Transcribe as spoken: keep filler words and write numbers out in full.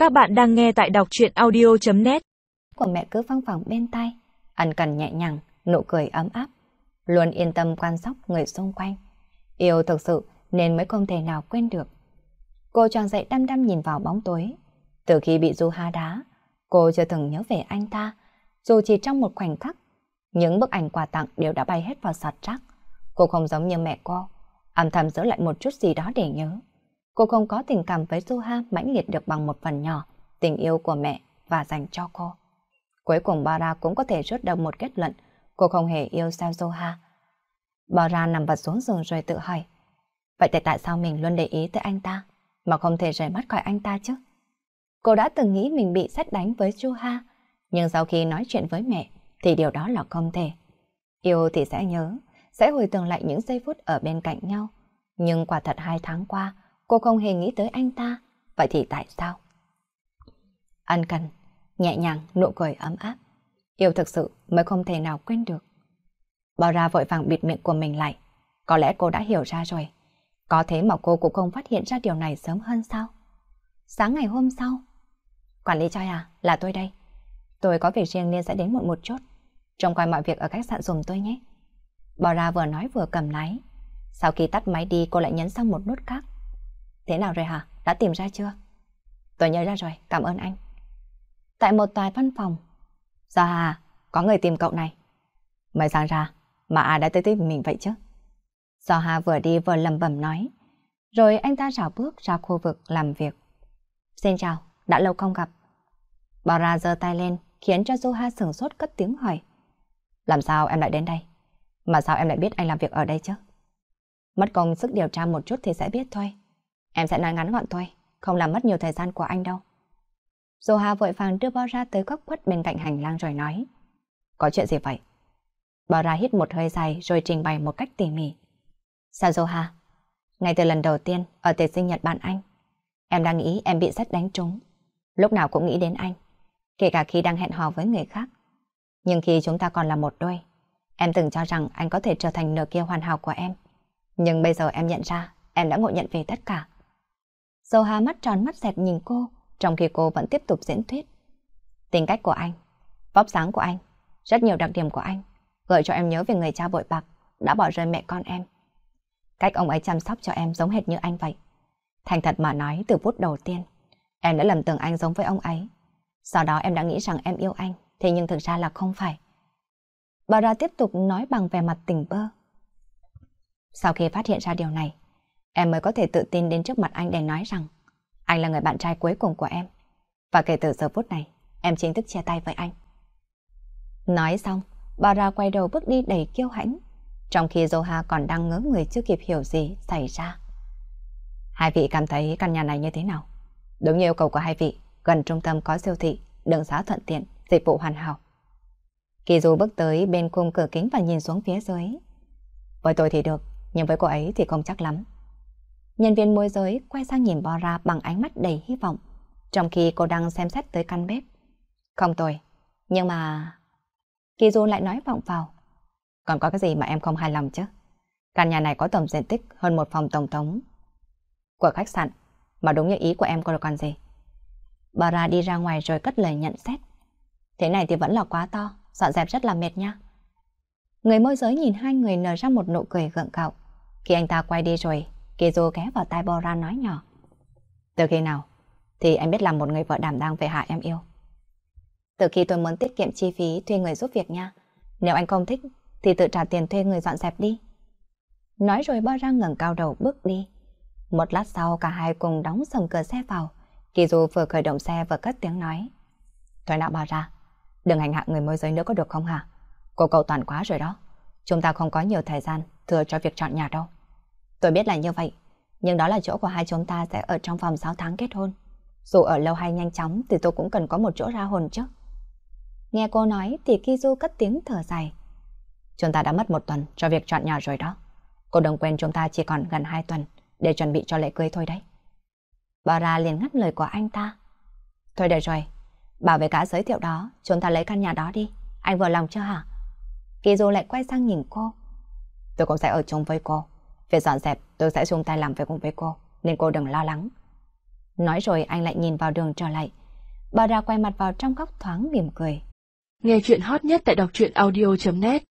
Các bạn đang nghe tại đọc truyện audio chấm net. Của mẹ cứ văng vẳng bên tai, ân cần nhẹ nhàng, nụ cười ấm áp, luôn yên tâm quan sóc người xung quanh. Yêu thực sự nên mới không thể nào quên được. Cô tròn dậy đăm đăm nhìn vào bóng tối. Từ khi bị Du Ha đá, cô chưa từng nhớ về anh ta, dù chỉ trong một khoảnh khắc. Những bức ảnh quà tặng đều đã bay hết vào sọt rác. Cô không giống như mẹ cô, âm thầm giữ lại một chút gì đó để nhớ. Cô không có tình cảm với Du Ha mãnh liệt được bằng một phần nhỏ tình yêu của mẹ và dành cho cô. Cuối cùng Bara cũng có thể rút được một kết luận, cô không hề yêu sao Du Ha. Bara nằm vật xuống giường rồi tự hỏi, vậy thì tại sao mình luôn để ý tới anh ta, mà không thể rời mắt khỏi anh ta chứ? Cô đã từng nghĩ mình bị sét đánh với Du Ha, nhưng sau khi nói chuyện với mẹ thì điều đó là không thể. Yêu thì sẽ nhớ, sẽ hồi tưởng lại những giây phút ở bên cạnh nhau. Nhưng quả thật hai tháng qua, cô không hề nghĩ tới anh ta. Vậy thì tại sao? Ân cần, nhẹ nhàng, nụ cười ấm áp. Yêu thực sự mới không thể nào quên được. Bảo ra vội vàng bịt miệng của mình lại. Có lẽ cô đã hiểu ra rồi. Có thế mà cô cũng không phát hiện ra điều này sớm hơn sao? Sáng ngày hôm sau, quản lý Choi à, là tôi đây. Tôi có việc riêng nên sẽ đến muộn một chút. Trông coi mọi việc ở khách sạn dùm tôi nhé. Bảo ra vừa nói vừa cầm lái. Sau khi tắt máy đi, cô lại nhấn sang một nút khác. Thế nào rồi hả? Đã tìm ra chưa? Tôi nhớ ra rồi, cảm ơn anh. Tại một tòa văn phòng. Dạ à, có người tìm cậu này. Mới sáng ra, mà ai đã tới tìm mình vậy chứ? Do Hà vừa đi vừa lầm bầm nói. Rồi anh ta rảo bước ra khu vực làm việc. Xin chào, đã lâu không gặp. Bara giơ tay lên, khiến cho Soha sửng sốt cất tiếng hỏi. Làm sao em lại đến đây? Mà sao em lại biết anh làm việc ở đây chứ? Mất công sức điều tra một chút thì sẽ biết thôi. Em sẽ nói ngắn gọn thôi, không làm mất nhiều thời gian của anh đâu. Soha vội vàng đưa Bara tới góc khuất bên cạnh hành lang rồi nói. Có chuyện gì vậy? Bara hít một hơi dài rồi trình bày một cách tỉ mỉ. Sao Soha? Ngay từ lần đầu tiên ở tiệc sinh nhật bạn anh, em đang nghĩ em bị sét đánh trúng. Lúc nào cũng nghĩ đến anh, kể cả khi đang hẹn hò với người khác. Nhưng khi chúng ta còn là một đôi, em từng cho rằng anh có thể trở thành nửa kia hoàn hảo của em. Nhưng bây giờ em nhận ra, em đã ngộ nhận về tất cả. Soha mắt tròn mắt dẹt nhìn cô, trong khi cô vẫn tiếp tục diễn thuyết. Tính cách của anh, vóc dáng của anh, rất nhiều đặc điểm của anh, gợi cho em nhớ về người cha bội bạc, đã bỏ rơi mẹ con em. Cách ông ấy chăm sóc cho em giống hệt như anh vậy. Thành thật mà nói, từ phút đầu tiên, em đã lầm tưởng anh giống với ông ấy. Sau đó em đã nghĩ rằng em yêu anh, thế nhưng thực ra là không phải. Bà ra tiếp tục nói bằng vẻ mặt tỉnh bơ. Sau khi phát hiện ra điều này, em mới có thể tự tin đến trước mặt anh để nói rằng anh là người bạn trai cuối cùng của em. Và kể từ giờ phút này, em chính thức chia tay với anh. Nói xong, bà ra quay đầu bước đi đầy kiêu hãnh, trong khi Soha còn đang ngớ người chưa kịp hiểu gì xảy ra. Hai vị cảm thấy căn nhà này như thế nào? Đúng như yêu cầu của hai vị, gần trung tâm có siêu thị, đường xá thuận tiện, dịch vụ hoàn hảo. Kizu bước tới bên khung cửa kính và nhìn xuống phía dưới. Với tôi thì được, nhưng với cô ấy thì không chắc lắm. Nhân viên môi giới quay sang nhìn Bora bằng ánh mắt đầy hy vọng, trong khi cô đang xem xét tới căn bếp. Không tồi, nhưng mà... Kizu lại nói vọng vào. Còn có cái gì mà em không hài lòng chứ? Căn nhà này có tổng diện tích hơn một phòng tổng thống của khách sạn, mà đúng như ý của em còn còn gì. Bora đi ra ngoài rồi cất lời nhận xét. Thế này thì vẫn là quá to, dọn dẹp rất là mệt nha. Người môi giới nhìn hai người nở ra một nụ cười gượng gạo. Khi anh ta quay đi rồi, Kizu ghé vào tai Bora nói nhỏ. Từ khi nào thì em biết làm một người vợ đảm đang về hạ em yêu? Từ khi tôi muốn tiết kiệm chi phí thuê người giúp việc nha. Nếu anh không thích thì tự trả tiền thuê người dọn dẹp đi. Nói rồi Bora ngẩng cao đầu bước đi. Một lát sau cả hai cùng đóng sầm cửa xe vào. Kizu vừa khởi động xe vừa cất tiếng nói. Thôi nào Bora, đừng hành hạ người môi giới nữa có được không hả? Cô cầu toàn quá rồi đó. Chúng ta không có nhiều thời gian thừa cho việc chọn nhà đâu. Tôi biết là như vậy, nhưng đó là chỗ của hai chúng ta sẽ ở trong vòng sáu tháng kết hôn. Dù ở lâu hay nhanh chóng thì tôi cũng cần có một chỗ ra hồn chứ. Nghe cô nói thì Kizu cất tiếng thở dài. Chúng ta đã mất một tuần cho việc chọn nhà rồi đó. Cô đừng quên chúng ta chỉ còn gần hai tuần để chuẩn bị cho lễ cưới thôi đấy. Bora liền ngắt lời của anh ta. Thôi được rồi, bảo với cả giới thiệu đó, chúng ta lấy căn nhà đó đi. Anh vừa lòng chưa hả? Kizu lại quay sang nhìn cô. Tôi cũng sẽ ở chung với cô. Việc dọn dẹp tôi sẽ chung tay làm việc cùng với cô, nên cô đừng lo lắng. Nói rồi anh lại nhìn vào đường trở lại. Bà ra quay mặt vào trong góc thoáng mỉm cười. Nghe chuyện hot nhất tại đọc truyện audio chấm net.